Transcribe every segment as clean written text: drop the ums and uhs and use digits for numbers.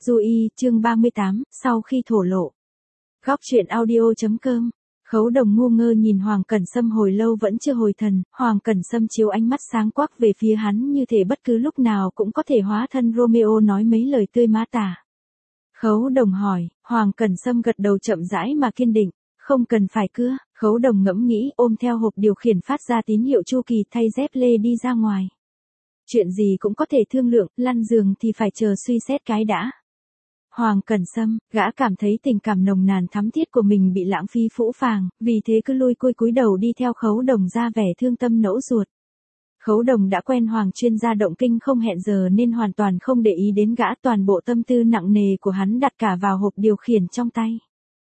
Du Y, chương 38, sau khi thổ lộ. Góc truyện audio.com. Khấu Đồng ngu ngơ nhìn Hoàng Cẩn Sâm hồi lâu vẫn chưa hồi thần, Hoàng Cẩn Sâm chiếu ánh mắt sáng quắc về phía hắn như thể bất cứ lúc nào cũng có thể hóa thân Romeo nói mấy lời tươi mát tả. Khấu Đồng hỏi, Hoàng Cẩn Sâm gật đầu chậm rãi mà kiên định, không cần phải cưa. Khấu Đồng ngẫm nghĩ, ôm theo hộp điều khiển phát ra tín hiệu chu kỳ thay dép lê đi ra ngoài. Chuyện gì cũng có thể thương lượng, lăn giường thì phải chờ suy xét cái đã. Hoàng Cẩn Sâm, gã cảm thấy tình cảm nồng nàn thắm thiết của mình bị lãng phí phũ phàng, vì thế cứ lui cúi đầu đi theo Khấu Đồng ra vẻ thương tâm nẫu ruột. Khấu Đồng đã quen Hoàng chuyên gia động kinh không hẹn giờ nên hoàn toàn không để ý đến gã, toàn bộ tâm tư nặng nề của hắn đặt cả vào hộp điều khiển trong tay.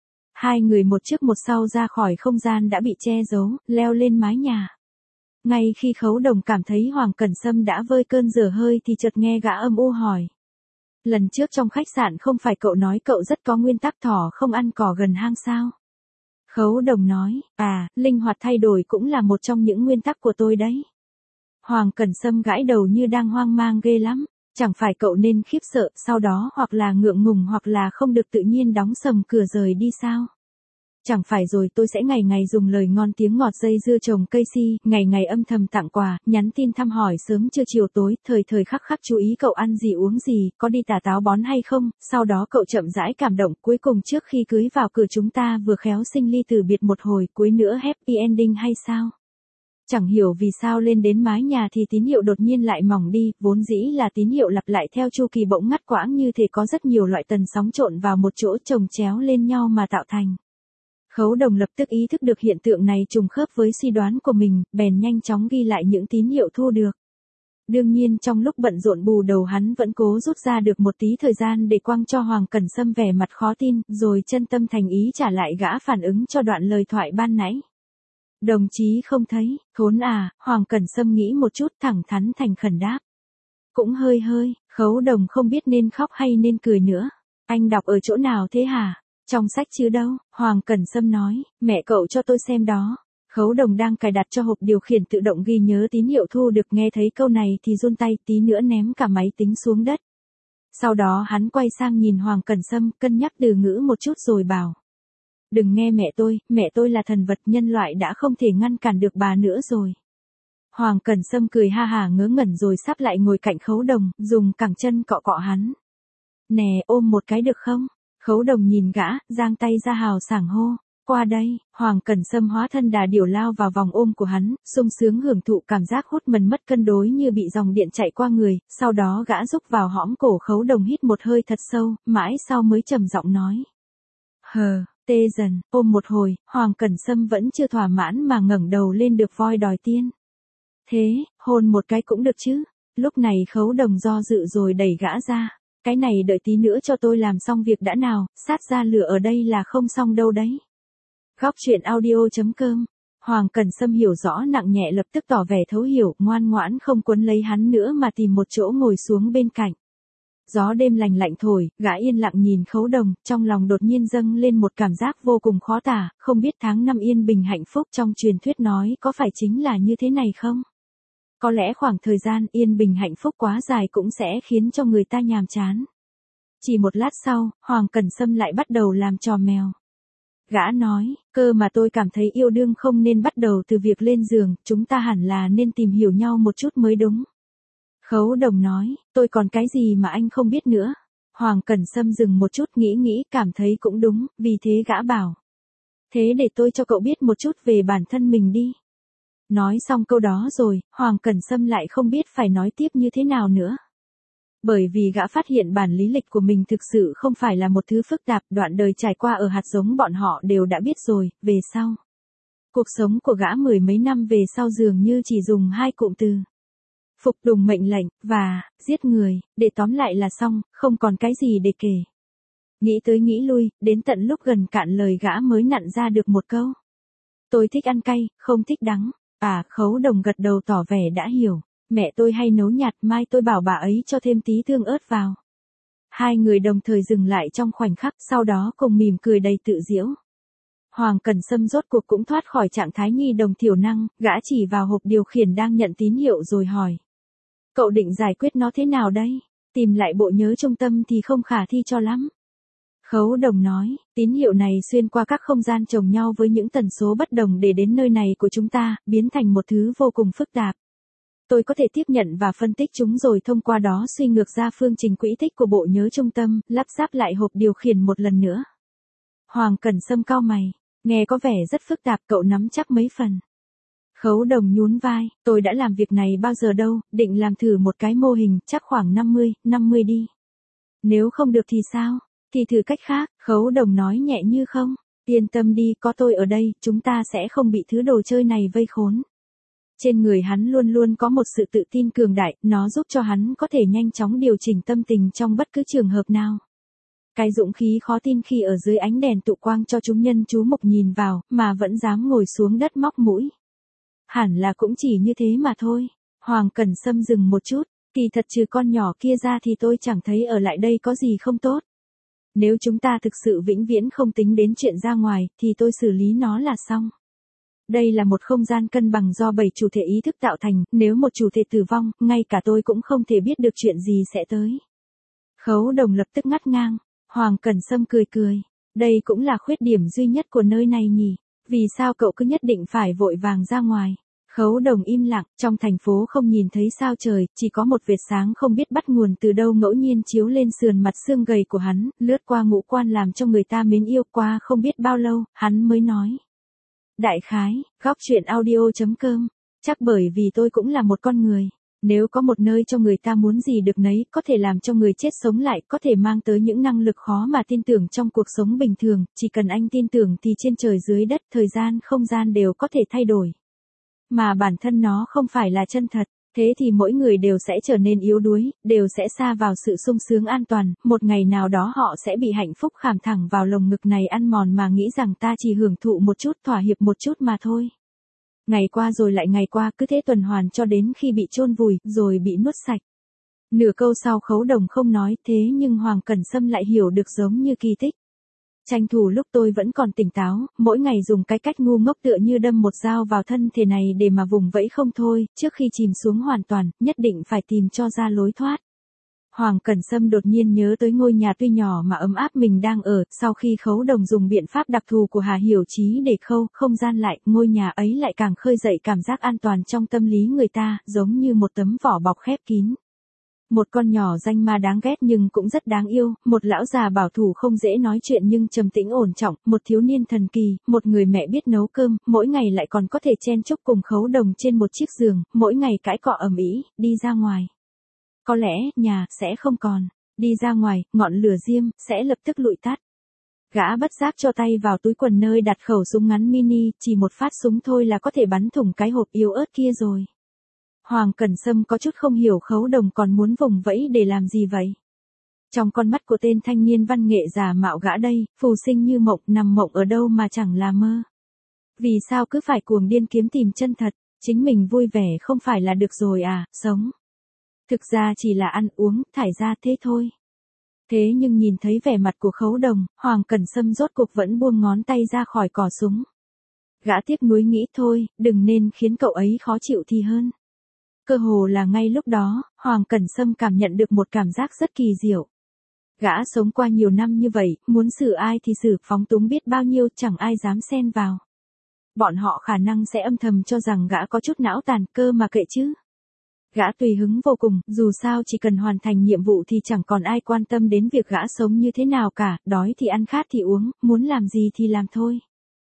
Hai người một trước một sau ra khỏi không gian đã bị che giấu, leo lên mái nhà. Ngay khi Khấu Đồng cảm thấy Hoàng Cẩn Sâm đã vơi cơn dở hơi thì chợt nghe gã âm u hỏi. Lần trước trong khách sạn không phải cậu nói cậu rất có nguyên tắc thỏ không ăn cỏ gần hang sao? Khấu Đồng nói, linh hoạt thay đổi cũng là một trong những nguyên tắc của tôi đấy. Hoàng Cẩn Sâm gãi đầu như đang hoang mang ghê lắm, chẳng phải cậu nên khiếp sợ, sau đó hoặc là ngượng ngùng hoặc là không được tự nhiên đóng sầm cửa rời đi sao? Chẳng phải rồi tôi sẽ ngày ngày dùng lời ngon tiếng ngọt dây dưa trồng cây si, ngày ngày âm thầm tặng quà, nhắn tin thăm hỏi sớm trưa chiều tối, thời khắc khắc chú ý cậu ăn gì uống gì, có đi tà táo bón hay không, sau đó cậu chậm rãi cảm động, cuối cùng trước khi cưới vào cửa chúng ta vừa khéo sinh ly từ biệt một hồi, cuối nữa happy ending hay sao? Chẳng hiểu vì sao lên đến mái nhà thì tín hiệu đột nhiên lại mỏng đi, vốn dĩ là tín hiệu lặp lại theo chu kỳ bỗng ngắt quãng như thể có rất nhiều loại tần sóng trộn vào một chỗ chồng chéo lên nhau mà tạo thành. Khấu Đồng lập tức ý thức được hiện tượng này trùng khớp với suy đoán của mình, bèn nhanh chóng ghi lại những tín hiệu thu được. Đương nhiên trong lúc bận rộn bù đầu hắn vẫn cố rút ra được một tí thời gian để quăng cho Hoàng Cẩn Sâm vẻ mặt khó tin, rồi chân tâm thành ý trả lại gã phản ứng cho đoạn lời thoại ban nãy. Đồng chí không thấy, khốn à, Hoàng Cẩn Sâm nghĩ một chút thẳng thắn thành khẩn đáp. Cũng hơi, Khấu Đồng không biết nên khóc hay nên cười nữa. Anh đọc ở chỗ nào thế hả? Trong sách chứ đâu, Hoàng Cẩn Sâm nói, mẹ cậu cho tôi xem đó. Khấu Đồng đang cài đặt cho hộp điều khiển tự động ghi nhớ tín hiệu thu được, nghe thấy câu này thì run tay tí nữa ném cả máy tính xuống đất. Sau đó hắn quay sang nhìn Hoàng Cẩn Sâm, cân nhắc từ ngữ một chút rồi bảo. Đừng nghe mẹ tôi là thần vật, nhân loại đã không thể ngăn cản được bà nữa rồi. Hoàng Cẩn Sâm cười ha hả ngớ ngẩn rồi sắp lại ngồi cạnh Khấu Đồng, dùng cẳng chân cọ cọ hắn. Nè, ôm một cái được không? Khấu Đồng nhìn gã, giang tay ra hào sảng hô, qua đây. Hoàng Cẩn Sâm hóa thân đà điểu lao vào vòng ôm của hắn, sung sướng hưởng thụ cảm giác hút mần mất cân đối như bị dòng điện chạy qua người, sau đó gã rúc vào hõm cổ Khấu Đồng hít một hơi thật sâu, mãi sau mới trầm giọng nói. Tê dần, ôm một hồi, Hoàng Cẩn Sâm vẫn chưa thỏa mãn mà ngẩng đầu lên được voi đòi tiên. Thế, hôn một cái cũng được chứ? Lúc này Khấu Đồng do dự rồi đẩy gã ra. Cái này đợi tí nữa cho tôi làm xong việc đã nào, sát ra lửa ở đây là không xong đâu đấy. Góc truyện audio.com. Hoàng Cẩn Sâm hiểu rõ nặng nhẹ lập tức tỏ vẻ thấu hiểu, ngoan ngoãn không quấn lấy hắn nữa mà tìm một chỗ ngồi xuống bên cạnh. Gió đêm lành lạnh thổi, gã yên lặng nhìn Khấu Đồng, trong lòng đột nhiên dâng lên một cảm giác vô cùng khó tả, không biết tháng năm yên bình hạnh phúc trong truyền thuyết nói có phải chính là như thế này không? Có lẽ khoảng thời gian yên bình hạnh phúc quá dài cũng sẽ khiến cho người ta nhàm chán. Chỉ một lát sau, Hoàng Cẩn Sâm lại bắt đầu làm trò mèo. Gã nói, cơ mà tôi cảm thấy yêu đương không nên bắt đầu từ việc lên giường, chúng ta hẳn là nên tìm hiểu nhau một chút mới đúng. Khấu Đồng nói, tôi còn cái gì mà anh không biết nữa. Hoàng Cẩn Sâm dừng một chút nghĩ cảm thấy cũng đúng, vì thế gã bảo. Thế để tôi cho cậu biết một chút về bản thân mình đi. Nói xong câu đó rồi, Hoàng Cẩn Sâm lại không biết phải nói tiếp như thế nào nữa. Bởi vì gã phát hiện bản lý lịch của mình thực sự không phải là một thứ phức tạp, đoạn đời trải qua ở hạt giống bọn họ đều đã biết rồi, về sau. Cuộc sống của gã mười mấy năm về sau dường như chỉ dùng hai cụm từ. Phục tùng mệnh lệnh, và, giết người, để tóm lại là xong, không còn cái gì để kể. Nghĩ tới nghĩ lui, đến tận lúc gần cạn lời gã mới nặn ra được một câu. Tôi thích ăn cay, không thích đắng. Khấu Đồng gật đầu tỏ vẻ đã hiểu. Mẹ tôi hay nấu nhạt, mai tôi bảo bà ấy cho thêm tí tương ớt vào. Hai người đồng thời dừng lại trong khoảnh khắc, sau đó cùng mỉm cười đầy tự giễu. Hoàng Cẩn Sâm rốt cuộc cũng thoát khỏi trạng thái nhi đồng thiểu năng, gã chỉ vào hộp điều khiển đang nhận tín hiệu rồi hỏi. Cậu định giải quyết nó thế nào đây? Tìm lại bộ nhớ trung tâm thì không khả thi cho lắm. Khấu Đồng nói, tín hiệu này xuyên qua các không gian chồng nhau với những tần số bất đồng để đến nơi này của chúng ta, biến thành một thứ vô cùng phức tạp. Tôi có thể tiếp nhận và phân tích chúng rồi thông qua đó suy ngược ra phương trình quỹ tích của bộ nhớ trung tâm, lắp ráp lại hộp điều khiển một lần nữa. Hoàng Cẩn Sâm cau mày, nghe có vẻ rất phức tạp, cậu nắm chắc mấy phần. Khấu Đồng nhún vai, tôi đã làm việc này bao giờ đâu, định làm thử một cái mô hình, chắc khoảng 50 đi. Nếu không được thì sao? Thì thử cách khác, Khấu Đồng nói nhẹ như không. Yên tâm đi, có tôi ở đây, chúng ta sẽ không bị thứ đồ chơi này vây khốn. Trên người hắn luôn luôn có một sự tự tin cường đại, nó giúp cho hắn có thể nhanh chóng điều chỉnh tâm tình trong bất cứ trường hợp nào. Cái dũng khí khó tin khi ở dưới ánh đèn tụ quang cho chúng nhân chú mục nhìn vào, mà vẫn dám ngồi xuống đất móc mũi. Hẳn là cũng chỉ như thế mà thôi. Hoàng Cẩn Sâm dừng một chút, kỳ thật trừ con nhỏ kia ra thì tôi chẳng thấy ở lại đây có gì không tốt. Nếu chúng ta thực sự vĩnh viễn không tính đến chuyện ra ngoài, thì tôi xử lý nó là xong. Đây là một không gian cân bằng do 7 chủ thể ý thức tạo thành, nếu một chủ thể tử vong, ngay cả tôi cũng không thể biết được chuyện gì sẽ tới. Khấu Đồng lập tức ngắt ngang, Hoàng Cẩn Sâm cười cười, đây cũng là khuyết điểm duy nhất của nơi này nhỉ, vì sao cậu cứ nhất định phải vội vàng ra ngoài. Khấu Đồng im lặng, trong thành phố không nhìn thấy sao trời, chỉ có một vệt sáng không biết bắt nguồn từ đâu ngẫu nhiên chiếu lên sườn mặt xương gầy của hắn, lướt qua ngũ quan làm cho người ta mến yêu. Qua không biết bao lâu, hắn mới nói. Đại khái, góc chuyện audio.com, chắc bởi vì tôi cũng là một con người. Nếu có một nơi cho người ta muốn gì được nấy, có thể làm cho người chết sống lại, có thể mang tới những năng lực khó mà tin tưởng trong cuộc sống bình thường, chỉ cần anh tin tưởng thì trên trời dưới đất, thời gian, không gian đều có thể thay đổi. Mà bản thân nó không phải là chân thật, thế thì mỗi người đều sẽ trở nên yếu đuối, đều sẽ sa vào sự sung sướng an toàn, một ngày nào đó họ sẽ bị hạnh phúc khảm thẳng vào lồng ngực này ăn mòn mà nghĩ rằng ta chỉ hưởng thụ một chút, thỏa hiệp một chút mà thôi. Ngày qua rồi lại ngày qua, cứ thế tuần hoàn cho đến khi bị chôn vùi, rồi bị nuốt sạch. Nửa câu sau Khấu Đồng không nói, thế nhưng Hoàng Cẩn Sâm lại hiểu được giống như kỳ tích. Tranh thủ lúc tôi vẫn còn tỉnh táo, mỗi ngày dùng cái cách ngu ngốc tựa như đâm một dao vào thân thể này để mà vùng vẫy không thôi, trước khi chìm xuống hoàn toàn, nhất định phải tìm cho ra lối thoát. Hoàng Cẩn Sâm đột nhiên nhớ tới ngôi nhà tuy nhỏ mà ấm áp mình đang ở, sau khi Khấu Đồng dùng biện pháp đặc thù của Hà Hiểu Chí để khâu không gian lại, ngôi nhà ấy lại càng khơi dậy cảm giác an toàn trong tâm lý người ta, giống như một tấm vỏ bọc khép kín. Một con nhỏ danh ma đáng ghét nhưng cũng rất đáng yêu, một lão già bảo thủ không dễ nói chuyện nhưng trầm tĩnh ổn trọng, một thiếu niên thần kỳ, một người mẹ biết nấu cơm, mỗi ngày lại còn có thể chen chúc cùng Khấu Đồng trên một chiếc giường, mỗi ngày cãi cọ ầm ĩ, đi ra ngoài. Có lẽ, nhà, sẽ không còn. Đi ra ngoài, ngọn lửa diêm, sẽ lập tức lụi tắt. Gã bất giác cho tay vào túi quần nơi đặt khẩu súng ngắn mini, chỉ một phát súng thôi là có thể bắn thủng cái hộp yếu ớt kia rồi. Hoàng Cẩn Sâm có chút không hiểu Khấu Đồng còn muốn vùng vẫy để làm gì vậy. Trong con mắt của tên thanh niên văn nghệ giả mạo gã đây, phù sinh như mộng, nằm mộng ở đâu mà chẳng là mơ. Vì sao cứ phải cuồng điên kiếm tìm chân thật, chính mình vui vẻ không phải là được rồi à, sống. Thực ra chỉ là ăn uống, thải ra thế thôi. Thế nhưng nhìn thấy vẻ mặt của Khấu Đồng, Hoàng Cẩn Sâm rốt cuộc vẫn buông ngón tay ra khỏi cò súng. Gã tiếc nuối nghĩ thôi, đừng nên khiến cậu ấy khó chịu thì hơn. Cơ hồ là ngay lúc đó, Hoàng Cẩn Sâm cảm nhận được một cảm giác rất kỳ diệu. Gã sống qua nhiều năm như vậy, muốn xử ai thì xử, phóng túng biết bao nhiêu, chẳng ai dám xen vào. Bọn họ khả năng sẽ âm thầm cho rằng gã có chút não tàn, cơ mà kệ chứ. Gã tùy hứng vô cùng, dù sao chỉ cần hoàn thành nhiệm vụ thì chẳng còn ai quan tâm đến việc gã sống như thế nào cả, đói thì ăn, khát thì uống, muốn làm gì thì làm thôi.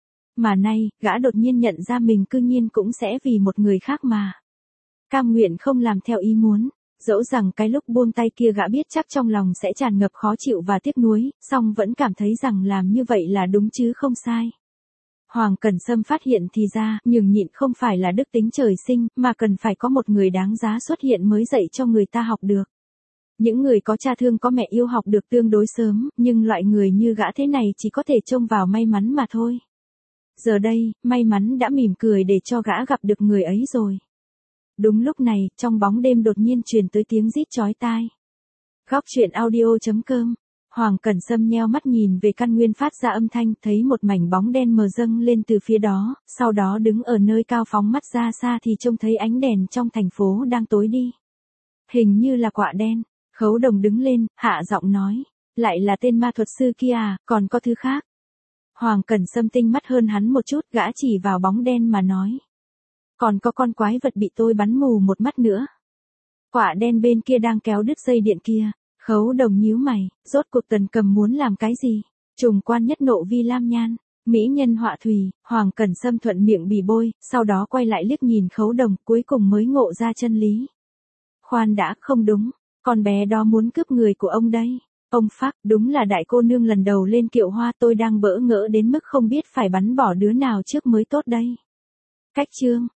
Mà nay, gã đột nhiên nhận ra mình cư nhiên cũng sẽ vì một người khác mà cam nguyện không làm theo ý muốn, dẫu rằng cái lúc buông tay kia gã biết chắc trong lòng sẽ tràn ngập khó chịu và tiếc nuối, song vẫn cảm thấy rằng làm như vậy là đúng chứ không sai. Hoàng Cẩn Sâm phát hiện thì ra, nhường nhịn không phải là đức tính trời sinh, mà cần phải có một người đáng giá xuất hiện mới dạy cho người ta học được. Những người có cha thương có mẹ yêu học được tương đối sớm, nhưng loại người như gã thế này chỉ có thể trông vào may mắn mà thôi. Giờ đây, may mắn đã mỉm cười để cho gã gặp được người ấy rồi. Đúng lúc này, trong bóng đêm đột nhiên truyền tới tiếng rít chói tai. Góc chuyện audio.com. Hoàng Cẩn Sâm nheo mắt nhìn về căn nguyên phát ra âm thanh, thấy một mảnh bóng đen mờ dâng lên từ phía đó, sau đó đứng ở nơi cao phóng mắt ra xa thì trông thấy ánh đèn trong thành phố đang tối đi. Hình như là quạ đen. Khấu Đồng đứng lên, hạ giọng nói. Lại là tên ma thuật sư kia à, còn có thứ khác. Hoàng Cẩn Sâm tinh mắt hơn hắn một chút, gã chỉ vào bóng đen mà nói. Còn có con quái vật bị tôi bắn mù một mắt nữa. Quả đen bên kia đang kéo đứt dây điện kia. Khấu Đồng nhíu mày, rốt cuộc Tần Cầm muốn làm cái gì? Trùng quan nhất nộ vi lam nhan, mỹ nhân họa thùy, Hoàng Cẩn Sâm thuận miệng bì bôi, sau đó quay lại liếc nhìn Khấu Đồng, cuối cùng mới ngộ ra chân lý. Khoan đã, không đúng, con bé đó muốn cướp người của ông đây. Ông Phác, đúng là đại cô nương lần đầu lên kiệu hoa, tôi đang bỡ ngỡ đến mức không biết phải bắn bỏ đứa nào trước mới tốt đây. Cách chương